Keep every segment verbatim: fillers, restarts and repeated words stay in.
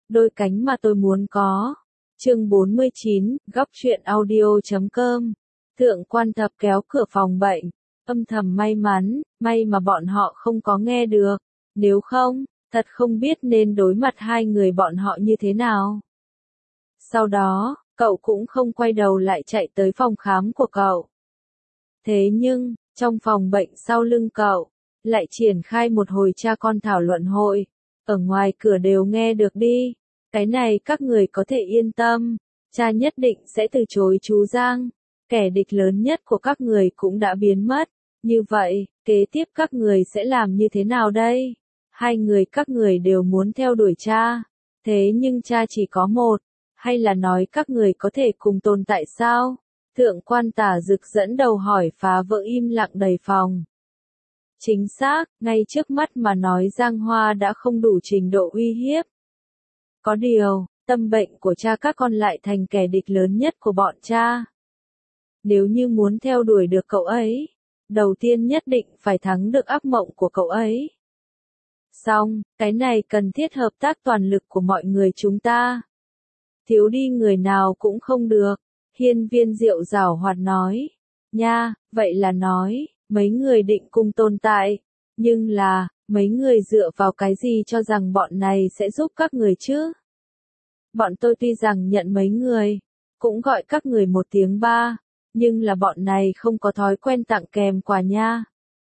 đôi cánh mà tôi muốn có. Chương bốn mươi chín, góc truyện audio chấm com. Thượng quan Thập kéo cửa phòng bệnh, âm thầm may mắn, may mà bọn họ không có nghe được, nếu không, thật không biết nên đối mặt hai người bọn họ như thế nào. Sau đó, cậu cũng không quay đầu lại chạy tới phòng khám của cậu. Thế nhưng, trong phòng bệnh sau lưng cậu, lại triển khai một hồi cha con thảo luận hội, ở ngoài cửa đều nghe được đi, cái này các người có thể yên tâm, cha nhất định sẽ từ chối chú Giang, kẻ địch lớn nhất của các người cũng đã biến mất, như vậy, kế tiếp các người sẽ làm như thế nào đây? Hai người các người đều muốn theo đuổi cha, thế nhưng cha chỉ có một, hay là nói các người có thể cùng tồn tại sao? Thượng quan Tả Dực dẫn đầu hỏi phá vỡ im lặng đầy phòng. Chính xác, ngay trước mắt mà nói Giang Hoa đã không đủ trình độ uy hiếp. Có điều, tâm bệnh của cha các con lại thành kẻ địch lớn nhất của bọn cha. Nếu như muốn theo đuổi được cậu ấy, đầu tiên nhất định phải thắng được ác mộng của cậu ấy. Xong, cái này cần thiết hợp tác toàn lực của mọi người chúng ta. Thiếu đi người nào cũng không được, Hiên Viên Diệu giảo hoạt nói. Nha, vậy là nói, mấy người định cùng tồn tại, nhưng là, mấy người dựa vào cái gì cho rằng bọn này sẽ giúp các người chứ? Bọn tôi tuy rằng nhận mấy người, cũng gọi các người một tiếng ba, nhưng là bọn này không có thói quen tặng kèm quà nha.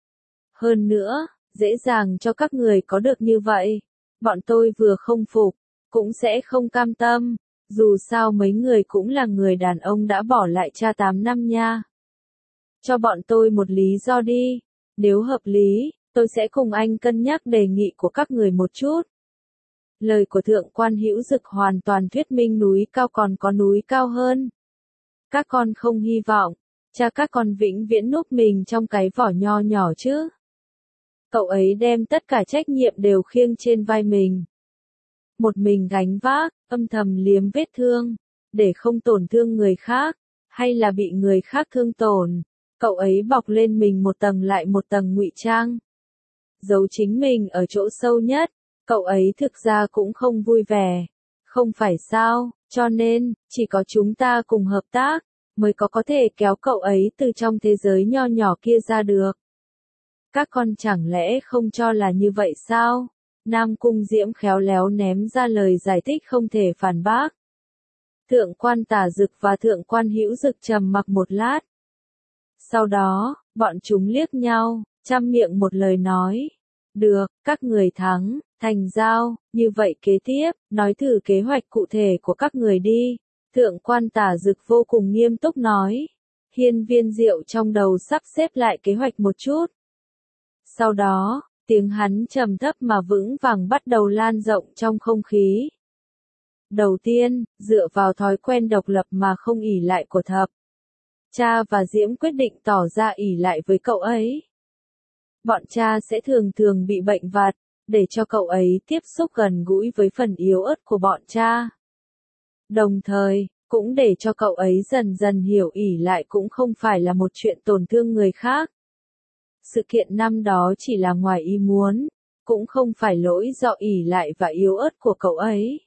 Hơn nữa, dễ dàng cho các người có được như vậy, bọn tôi vừa không phục, cũng sẽ không cam tâm, dù sao mấy người cũng là người đàn ông đã bỏ lại cha tám năm nha. Cho bọn tôi một lý do đi, nếu hợp lý, tôi sẽ cùng anh cân nhắc đề nghị của các người một chút. Lời của Thượng quan Hữu Dực hoàn toàn thuyết minh núi cao còn có núi cao hơn. Các con không hy vọng, cha các con vĩnh viễn núp mình trong cái vỏ nho nhỏ chứ. Cậu ấy đem tất cả trách nhiệm đều khiêng trên vai mình. Một mình gánh vác, âm thầm liếm vết thương, để không tổn thương người khác, hay là bị người khác thương tổn. Cậu ấy bọc lên mình một tầng lại một tầng ngụy trang. Giấu chính mình ở chỗ sâu nhất, cậu ấy thực ra cũng không vui vẻ. Không phải sao, cho nên, chỉ có chúng ta cùng hợp tác, mới có có thể kéo cậu ấy từ trong thế giới nho nhỏ kia ra được. Các con chẳng lẽ không cho là như vậy sao? Nam Cung Diễm khéo léo ném ra lời giải thích không thể phản bác. Thượng quan Tả Dực và Thượng quan Hữu Dực trầm mặc một lát. Sau đó, bọn chúng liếc nhau, chăm miệng một lời nói. Được, các người thắng, thành giao, như vậy kế tiếp, nói thử kế hoạch cụ thể của các người đi. Thượng quan Tả Dực vô cùng nghiêm túc nói. Hiên Viên Diệu trong đầu sắp xếp lại kế hoạch một chút. Sau đó, tiếng hắn trầm thấp mà vững vàng bắt đầu lan rộng trong không khí. Đầu tiên, dựa vào thói quen độc lập mà không ỷ lại của Thập, cha và Diễm quyết định tỏ ra ỷ lại với cậu ấy. Bọn cha sẽ thường thường bị bệnh vặt, để cho cậu ấy tiếp xúc gần gũi với phần yếu ớt của bọn cha. Đồng thời, cũng để cho cậu ấy dần dần hiểu ỷ lại cũng không phải là một chuyện tổn thương người khác. Sự kiện năm đó chỉ là ngoài ý muốn, cũng không phải lỗi do ỷ lại và yếu ớt của cậu ấy.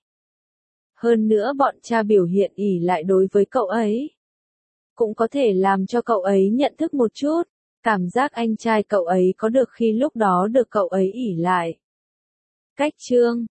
Hơn nữa bọn cha biểu hiện ỷ lại đối với cậu ấy, cũng có thể làm cho cậu ấy nhận thức một chút, cảm giác anh trai cậu ấy có được khi lúc đó được cậu ấy ỷ lại. Cách chương,